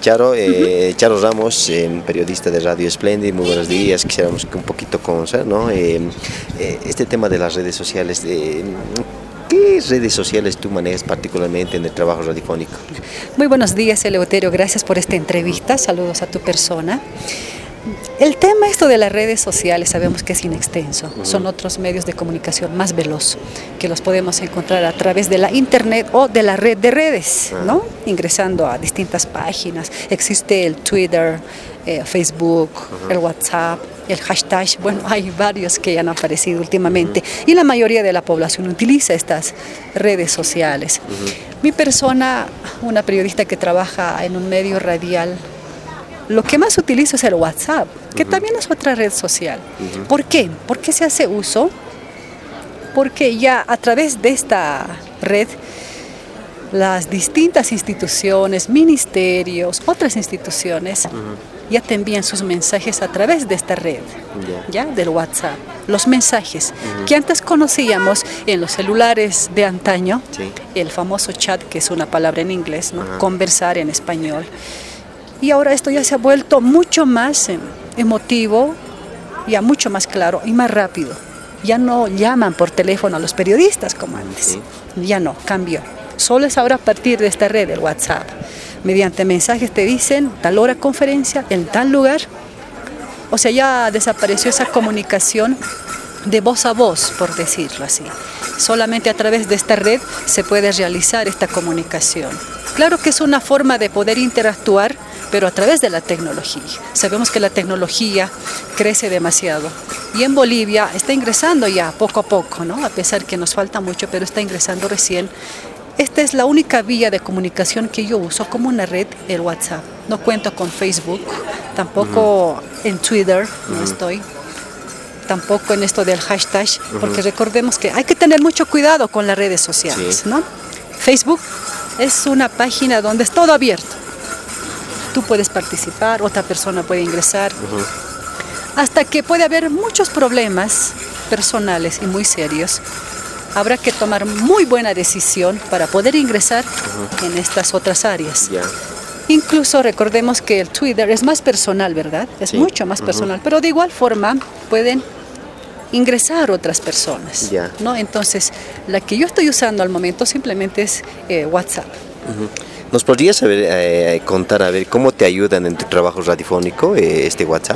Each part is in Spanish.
Charo, Charo Ramos, periodista de Radio Splendid, muy buenos días. Quisiéramos que un poquito conocer, ¿no? Este tema de las redes sociales, ¿qué redes sociales tú manejas particularmente en el trabajo radiofónico? Muy buenos días, Eleuterio, gracias por esta entrevista, saludos a tu persona. El tema esto de las redes sociales sabemos que es inextenso, son otros medios de comunicación más veloz que los podemos encontrar a través de la internet o de la red de redes, ¿no? Ingresando a distintas páginas, existe el Twitter, Facebook, el WhatsApp, el hashtag, bueno, hay varios que han aparecido últimamente y la mayoría de la población utiliza estas redes sociales. Mi persona, una periodista que trabaja en un medio radial, lo que más utilizo es el WhatsApp, que también es otra red social. ¿Por qué? ¿Por qué se hace uso? Porque ya a través de esta red, las distintas instituciones, ministerios, otras instituciones, ya te envían sus mensajes a través de esta red, ya del WhatsApp. Los mensajes que antes conocíamos en los celulares de antaño, el famoso chat, que es una palabra en inglés, ¿no? Conversar en español. Y ahora esto ya se ha vuelto mucho más emotivo, ya mucho más claro y más rápido. Ya no llaman por teléfono a los periodistas como antes. Ya no, cambió. Solo es ahora a partir de esta red, el WhatsApp. Mediante mensajes te dicen tal hora conferencia, en tal lugar. O sea, ya desapareció esa comunicación de voz a voz, por decirlo así. Solamente a través de esta red se puede realizar esta comunicación. Claro que es una forma de poder interactuar, pero a través de la tecnología. Sabemos que la tecnología crece demasiado y en Bolivia está ingresando ya poco a poco, ¿no? A pesar que nos falta mucho, pero está ingresando recién. Esta es la única vía de comunicación que yo uso como una red, el WhatsApp. No cuento con Facebook, tampoco en Twitter, no estoy, tampoco en esto del hashtag, porque recordemos que hay que tener mucho cuidado con las redes sociales, ¿no? Facebook es una página donde es todo abierto. Tú puedes participar, otra persona puede ingresar, hasta que puede haber muchos problemas personales y muy serios. Habrá que tomar muy buena decisión para poder ingresar en estas otras áreas. Incluso recordemos que el Twitter es más personal, ¿verdad? Es mucho más personal, pero de igual forma pueden ingresar otras personas, ¿no? Entonces, la que yo estoy usando al momento simplemente es WhatsApp. ¿Nos podrías contar, a ver, cómo te ayudan en tu trabajo radiofónico este WhatsApp?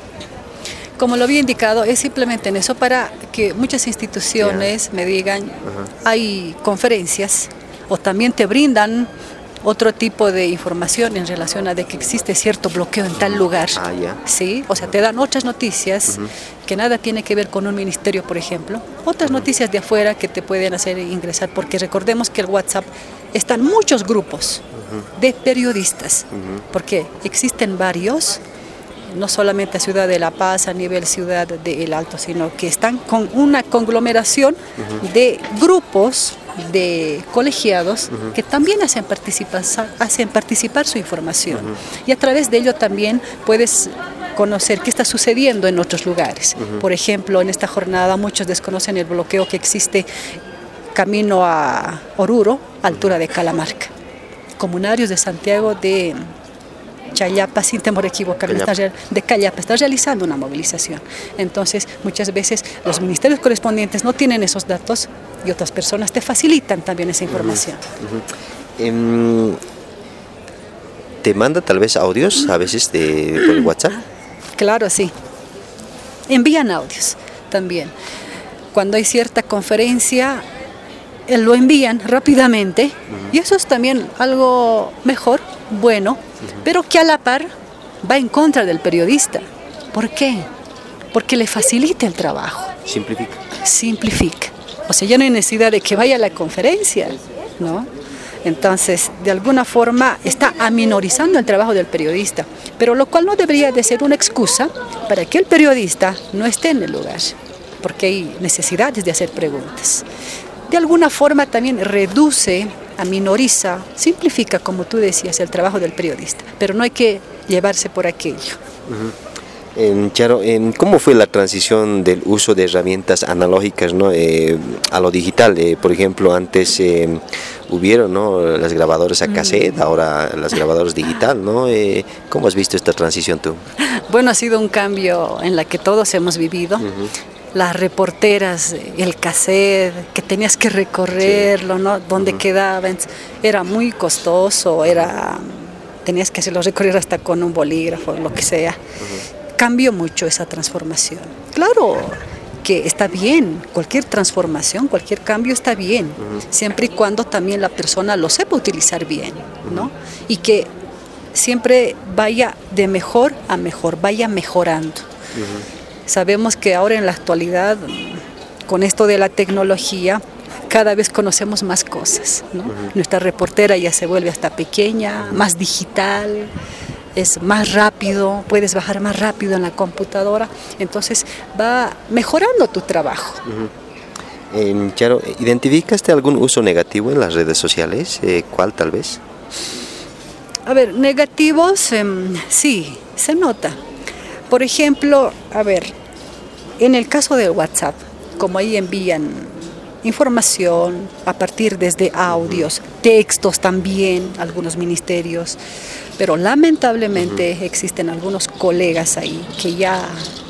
Como lo había indicado, es simplemente en eso para que muchas instituciones me digan, hay conferencias o también te brindan otro tipo de información en relación a de que existe cierto bloqueo en tal lugar. ¿Sí? O sea, te dan otras noticias que nada tiene que ver con un ministerio, por ejemplo. Otras noticias de afuera que te pueden hacer ingresar, porque recordemos que el WhatsApp están muchos grupos de periodistas, porque existen varios, no solamente a Ciudad de La Paz, a nivel Ciudad de El Alto, sino que están con una conglomeración de grupos de colegiados que también hacen participar su información. Y a través de ello también puedes conocer qué está sucediendo en otros lugares. Por ejemplo, en esta jornada muchos desconocen el bloqueo que existe camino a Oruro, altura de Calamarca. Comunarios de Santiago de Chayapa, sin temor a equivocarme, de Callapa, está realizando una movilización. Entonces, muchas veces los ministerios correspondientes no tienen esos datos y otras personas te facilitan también esa información. ¿Te manda tal vez audios a veces por el WhatsApp? Claro, sí. Envían audios también. Cuando hay cierta conferencia, lo envían rápidamente y eso es también algo mejor, bueno, pero que a la par va en contra del periodista. ¿Por qué? Porque le facilita el trabajo. Simplifica. O sea, ya no hay necesidad de que vaya a la conferencia, ¿no? Entonces, de alguna forma está aminorizando el trabajo del periodista, pero lo cual no debería de ser una excusa para que el periodista no esté en el lugar, porque hay necesidades de hacer preguntas. De alguna forma también reduce, aminoriza, simplifica, como tú decías, el trabajo del periodista, pero no hay que llevarse por aquello. Charo, ¿cómo fue la transición del uso de herramientas analógicas, ¿no? A lo digital? Por ejemplo, antes hubieron, ¿no?, las grabadoras a cassette, ahora las grabadoras digital, ¿no? ¿Cómo has visto esta transición tú? Bueno, ha sido un cambio en la que todos hemos vivido. Las reporteras, el cassette, que tenías que recorrerlo, ¿no? Donde quedaban, era muy costoso, tenías que hacerlo recorrer hasta con un bolígrafo, lo que sea. Cambió mucho esa transformación. Claro que está bien, cualquier transformación, cualquier cambio está bien, siempre y cuando también la persona lo sepa utilizar bien, ¿no? Y que siempre vaya de mejor a mejor, vaya mejorando. Sabemos que ahora en la actualidad, con esto de la tecnología, cada vez conocemos más cosas, ¿no? Nuestra reportera ya se vuelve hasta pequeña, más digital, es más rápido, puedes bajar más rápido en la computadora, entonces va mejorando tu trabajo. Charo, ¿identificaste algún uso negativo en las redes sociales? ¿Cuál tal vez? A ver, negativos, sí, se nota. Por ejemplo, a ver, en el caso del WhatsApp, como ahí envían información a partir desde audios, textos también, algunos ministerios, pero lamentablemente existen algunos colegas ahí que ya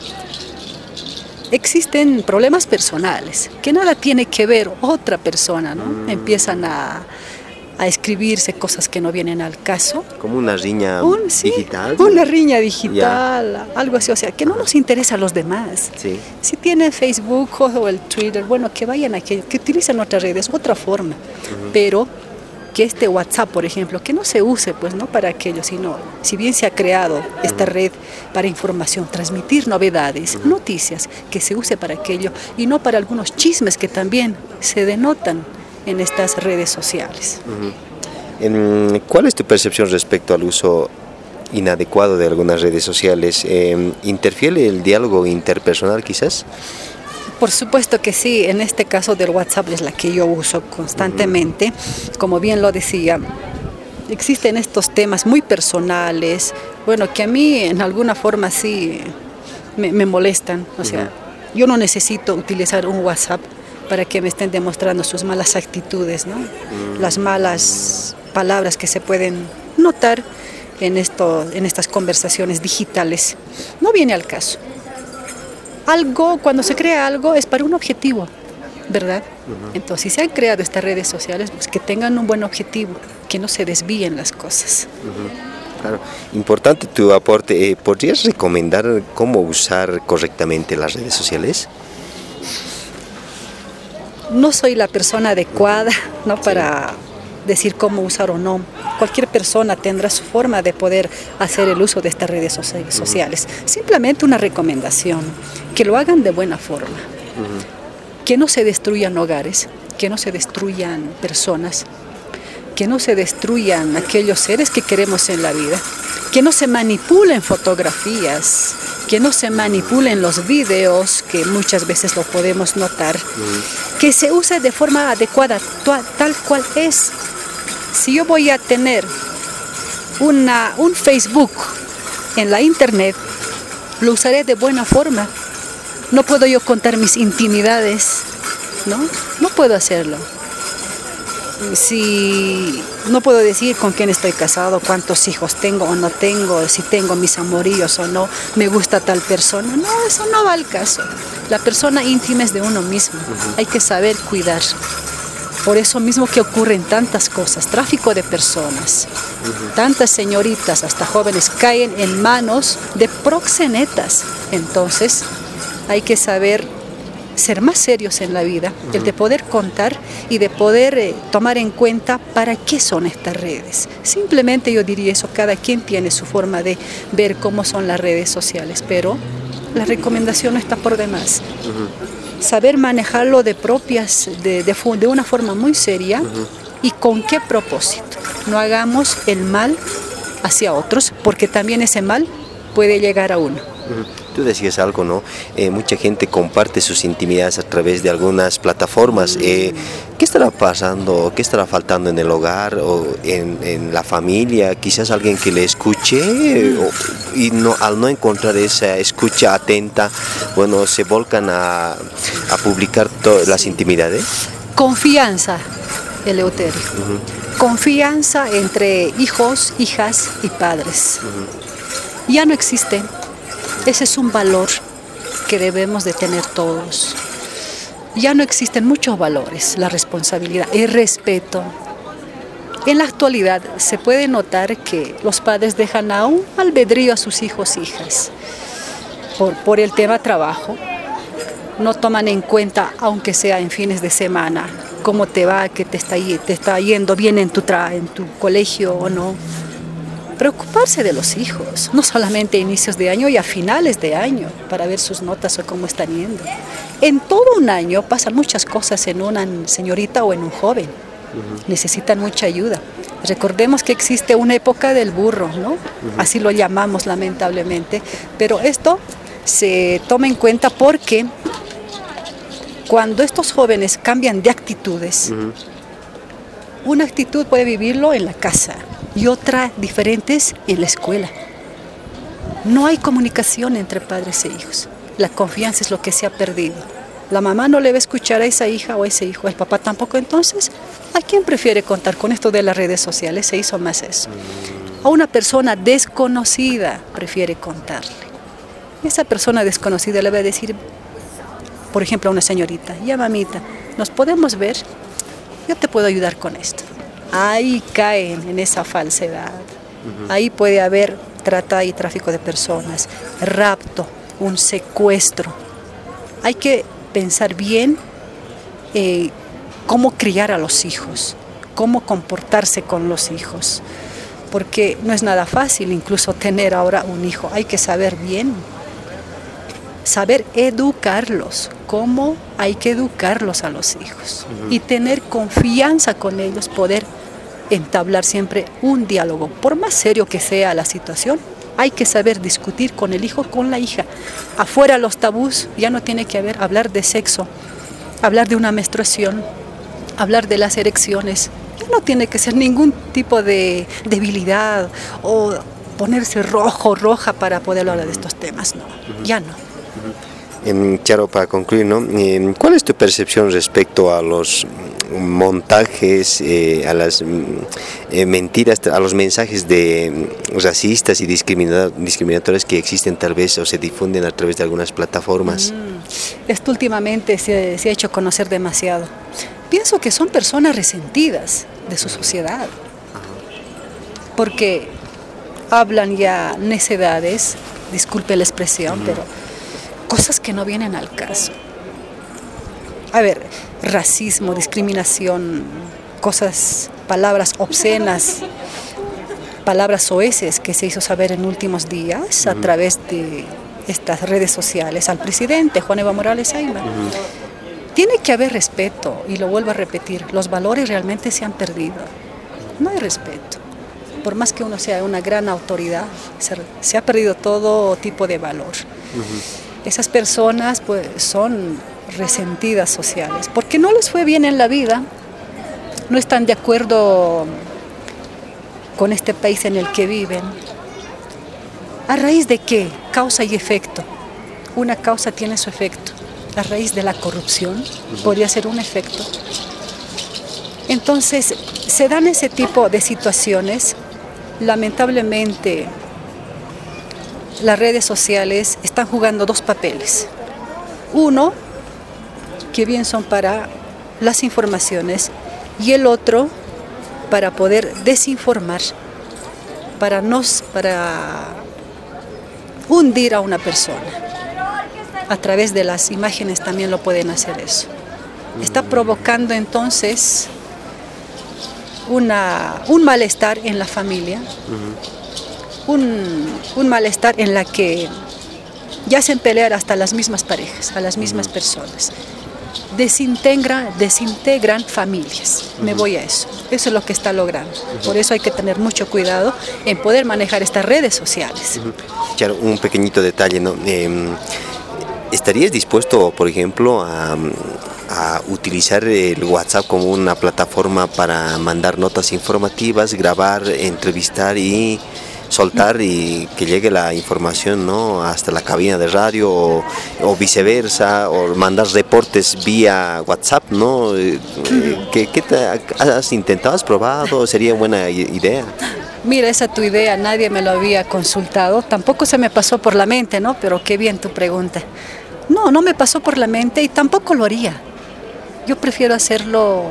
existen problemas personales, que nada tiene que ver otra persona, ¿no? Empiezan a escribirse cosas que no vienen al caso. Como una riña digital. Una riña digital, algo así, o sea, que no nos interesa a los demás. Sí. Si tienen Facebook o el Twitter, bueno, que vayan a que utilicen otras redes, otra forma, pero que este WhatsApp, por ejemplo, que no se use pues no para aquello, sino, si bien se ha creado esta red para información, transmitir novedades, noticias, que se use para aquello y no para algunos chismes que también se denotan en estas redes sociales. ¿Cuál es tu percepción respecto al uso inadecuado de algunas redes sociales? ¿Interfiere el diálogo interpersonal quizás? Por supuesto que sí, en este caso del WhatsApp es la que yo uso constantemente, como bien lo decía, existen estos temas muy personales, bueno, que a mí en alguna forma sí me molestan, o sea, yo no necesito utilizar un WhatsApp para que me estén demostrando sus malas actitudes, ¿no? Las malas palabras que se pueden notar en estas conversaciones digitales. No viene al caso. Cuando se crea algo es para un objetivo, ¿verdad? Entonces, si se han creado estas redes sociales, pues que tengan un buen objetivo, que no se desvíen las cosas. Claro, importante tu aporte. ¿Podrías recomendar cómo usar correctamente las redes sociales? No soy la persona adecuada, ¿no?, para decir cómo usar o no. Cualquier persona tendrá su forma de poder hacer el uso de estas redes sociales. Simplemente una recomendación, que lo hagan de buena forma, que no se destruyan hogares, que no se destruyan personas, que no se destruyan aquellos seres que queremos en la vida, que no se manipulen fotografías, que no se manipulen los videos, que muchas veces lo podemos notar, que se use de forma adecuada, tal cual es. Si yo voy a tener un Facebook en la internet, lo usaré de buena forma. No puedo yo contar mis intimidades, ¿no? No puedo hacerlo. Si no puedo decir con quién estoy casado, cuántos hijos tengo o no tengo, si tengo mis amoríos o no, me gusta tal persona. No, eso no va al caso. La persona íntima es de uno mismo. Hay que saber cuidar. Por eso mismo que ocurren tantas cosas, tráfico de personas, tantas señoritas, hasta jóvenes, caen en manos de proxenetas. Entonces, hay que saber ser más serios en la vida, el de poder contar y de poder tomar en cuenta para qué son estas redes. Simplemente yo diría eso, cada quien tiene su forma de ver cómo son las redes sociales, pero la recomendación no está por demás. Saber manejarlo de una forma muy seria y con qué propósito. No hagamos el mal hacia otros, porque también ese mal puede llegar a uno. Tú decías algo, ¿no? Mucha gente comparte sus intimidades a través de algunas plataformas. ¿Qué estará pasando? ¿Qué estará faltando en el hogar o en la familia? Quizás alguien que le escuche y no, al no encontrar esa escucha atenta, bueno, se volcan a publicar las intimidades. Confianza, Eleuterio. Confianza entre hijos, hijas y padres. Ya no existe. Ese es un valor que debemos de tener todos. Ya no existen muchos valores, la responsabilidad, el respeto. En la actualidad se puede notar que los padres dejan a un albedrío a sus hijos e hijas. Por el tema trabajo, no toman en cuenta, aunque sea en fines de semana, cómo te va, que te está yendo bien en tu colegio o no. Preocuparse de los hijos, no solamente a inicios de año y a finales de año, para ver sus notas o cómo están yendo. En todo un año pasan muchas cosas en una señorita o en un joven. Necesitan mucha ayuda. Recordemos que existe una época del burro, ¿no? Así lo llamamos lamentablemente, pero esto se toma en cuenta porque cuando estos jóvenes cambian de actitudes, una actitud puede vivirlo en la casa y otra diferentes en la escuela. No hay comunicación entre padres e hijos. La confianza es lo que se ha perdido. La mamá no le va a escuchar a esa hija o a ese hijo, el papá tampoco. Entonces, ¿a quién prefiere contar? Con esto de las redes sociales se hizo más eso. A una persona desconocida prefiere contarle. Esa persona desconocida le va a decir, por ejemplo, a una señorita: ya mamita, ¿nos podemos ver? Yo te puedo ayudar con esto. Ahí caen en esa falsedad. Ahí puede haber trata y tráfico de personas, rapto, un secuestro. Hay que pensar bien cómo criar a los hijos, cómo comportarse con los hijos, porque no es nada fácil incluso tener ahora un hijo. Hay que saber bien, saber educarlos, cómo hay que educarlos a los hijos y tener confianza con ellos, poder entablar siempre un diálogo. Por más serio que sea la situación, hay que saber discutir con el hijo, con la hija. Afuera los tabús, ya no tiene que hablar de sexo, hablar de una menstruación, hablar de las erecciones. Ya no tiene que ser ningún tipo de debilidad o ponerse rojo, roja para poder hablar de estos temas. No, ya no. Charo, para concluir, ¿no? ¿Cuál es tu percepción respecto a los montajes, a las mentiras, a los mensajes racistas y discriminatorios que existen tal vez o se difunden a través de algunas plataformas? Esto últimamente se ha hecho conocer demasiado. Pienso que son personas resentidas de su sociedad, porque hablan ya necedades, disculpe la expresión, pero cosas que no vienen al caso. A ver, racismo, discriminación, cosas, palabras obscenas, palabras soeces que se hizo saber en últimos días a través de estas redes sociales al presidente Juan Evo Morales Ayma. Tiene que haber respeto, y lo vuelvo a repetir, los valores realmente se han perdido. No hay respeto. Por más que uno sea una gran autoridad, se ha perdido todo tipo de valor. Esas personas pues son resentidas sociales, porque no les fue bien en la vida, no están de acuerdo con este país en el que viven. ¿A raíz de qué? Causa y efecto. Una causa tiene su efecto. A raíz de la corrupción podría ser un efecto. Entonces, se dan ese tipo de situaciones. Lamentablemente, las redes sociales están jugando dos papeles. Uno, que bien son para las informaciones, y el otro, para poder desinformar, para hundir a una persona. A través de las imágenes también lo pueden hacer eso. Está provocando entonces un malestar en la familia, un malestar en la que ya hacen pelear hasta las mismas parejas, a las mismas personas. desintegran familias. Me voy a eso. Eso es lo que está logrando. Por eso hay que tener mucho cuidado en poder manejar estas redes sociales. Claro, un pequeñito detalle, ¿no? ¿Estarías dispuesto, por ejemplo, a utilizar el WhatsApp como una plataforma para mandar notas informativas, grabar, entrevistar y soltar y que llegue la información, ¿no?, hasta la cabina de radio o viceversa, o mandar reportes vía WhatsApp, ¿no? ¿Qué has intentado, has probado? ¿Sería buena idea? Mira, esa tu idea nadie me lo había consultado, tampoco se me pasó por la mente, ¿no? Pero qué bien tu pregunta. No me pasó por la mente y tampoco lo haría. Yo prefiero hacerlo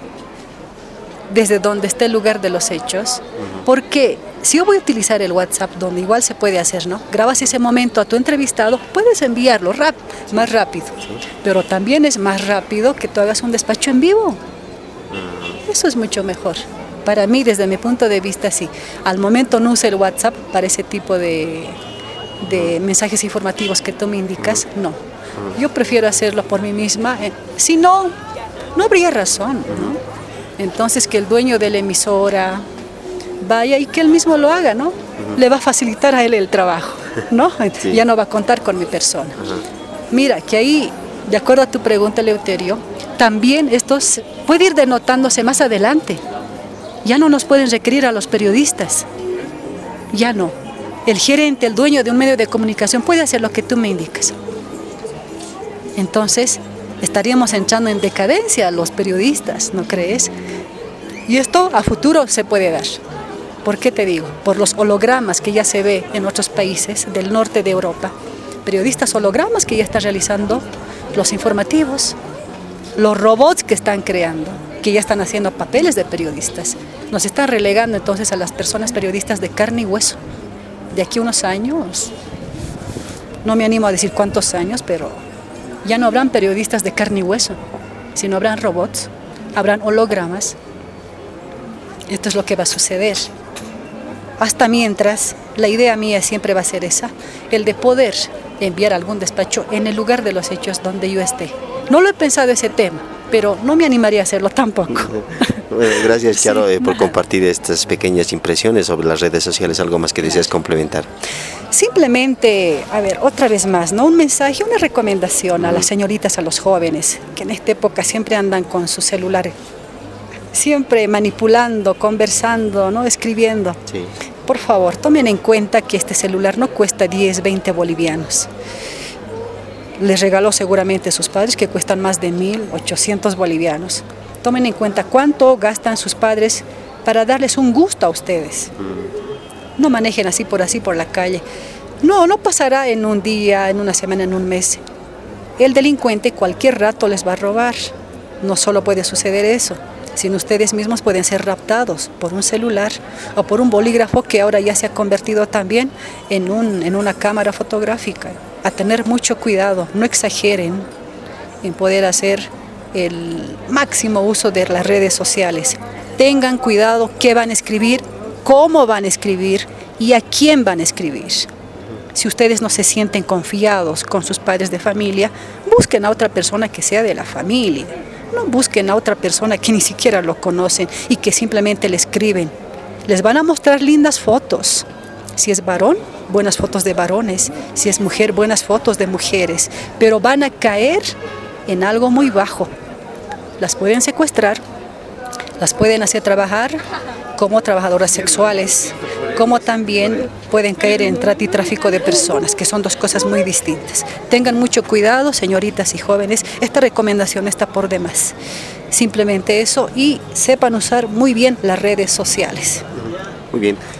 desde donde esté el lugar de los hechos, porque si yo voy a utilizar el WhatsApp, donde igual se puede hacer, ¿no? Grabas ese momento a tu entrevistado, puedes enviarlo más rápido, pero también es más rápido que tú hagas un despacho en vivo. Eso es mucho mejor. Para mí, desde mi punto de vista, sí. Al momento no uso el WhatsApp para ese tipo de mensajes informativos que tú me indicas, no. Yo prefiero hacerlo por mí misma. Si no, no habría razón, ¿no? Entonces, que el dueño de la emisora vaya y que él mismo lo haga, ¿no? Le va a facilitar a él el trabajo, ¿no? Sí. Ya no va a contar con mi persona. Mira, que ahí, de acuerdo a tu pregunta, Eleuterio, también esto puede ir denotándose más adelante. Ya no nos pueden requerir a los periodistas. Ya no. El gerente, el dueño de un medio de comunicación puede hacer lo que tú me indicas. Entonces, estaríamos entrando en decadencia los periodistas, ¿no crees? Y esto a futuro se puede dar. ¿Por qué te digo? Por los hologramas que ya se ve en otros países del norte de Europa. Periodistas hologramas que ya están realizando los informativos. Los robots que están creando, que ya están haciendo papeles de periodistas. Nos están relegando entonces a las personas periodistas de carne y hueso. De aquí a unos años, no me animo a decir cuántos años, pero ya no habrán periodistas de carne y hueso, sino habrán robots, habrán hologramas. Esto es lo que va a suceder. Hasta mientras, la idea mía siempre va a ser esa, el de poder enviar algún despacho en el lugar de los hechos donde yo esté. No lo he pensado ese tema, pero no me animaría a hacerlo tampoco. Bueno, gracias, Charo, Sí, por compartir estas pequeñas impresiones sobre las redes sociales. ¿Algo más que deseas complementar? Simplemente, a ver, otra vez más, ¿no? Un mensaje, una recomendación a las señoritas, a los jóvenes, que en esta época siempre andan con su celular, siempre manipulando, conversando, ¿no? Escribiendo. Sí. Por favor, tomen en cuenta que este celular no cuesta 10, 20 bolivianos. Les regaló seguramente sus padres, que cuestan más de 1.800 bolivianos. Tomen en cuenta cuánto gastan sus padres para darles un gusto a ustedes. No manejen así por la calle. No pasará en un día, en una semana, en un mes. El delincuente cualquier rato les va a robar. No solo puede suceder eso, sino ustedes mismos pueden ser raptados por un celular o por un bolígrafo que ahora ya se ha convertido también en una cámara fotográfica. A tener mucho cuidado, no exageren en poder hacer el máximo uso de las redes sociales. Tengan cuidado qué van a escribir, cómo van a escribir y a quién van a escribir. Si ustedes no se sienten confiados con sus padres de familia, busquen a otra persona que sea de la familia. No busquen a otra persona que ni siquiera lo conocen y que simplemente le escriben. Les van a mostrar lindas fotos. Si es varón, buenas fotos de varones. Si es mujer, buenas fotos de mujeres. Pero van a caer en algo muy bajo. Las pueden secuestrar, las pueden hacer trabajar como trabajadoras sexuales, como también pueden caer en trata y tráfico de personas, que son dos cosas muy distintas. Tengan mucho cuidado, señoritas y jóvenes, esta recomendación está por demás. Simplemente eso, y sepan usar muy bien las redes sociales. Muy bien.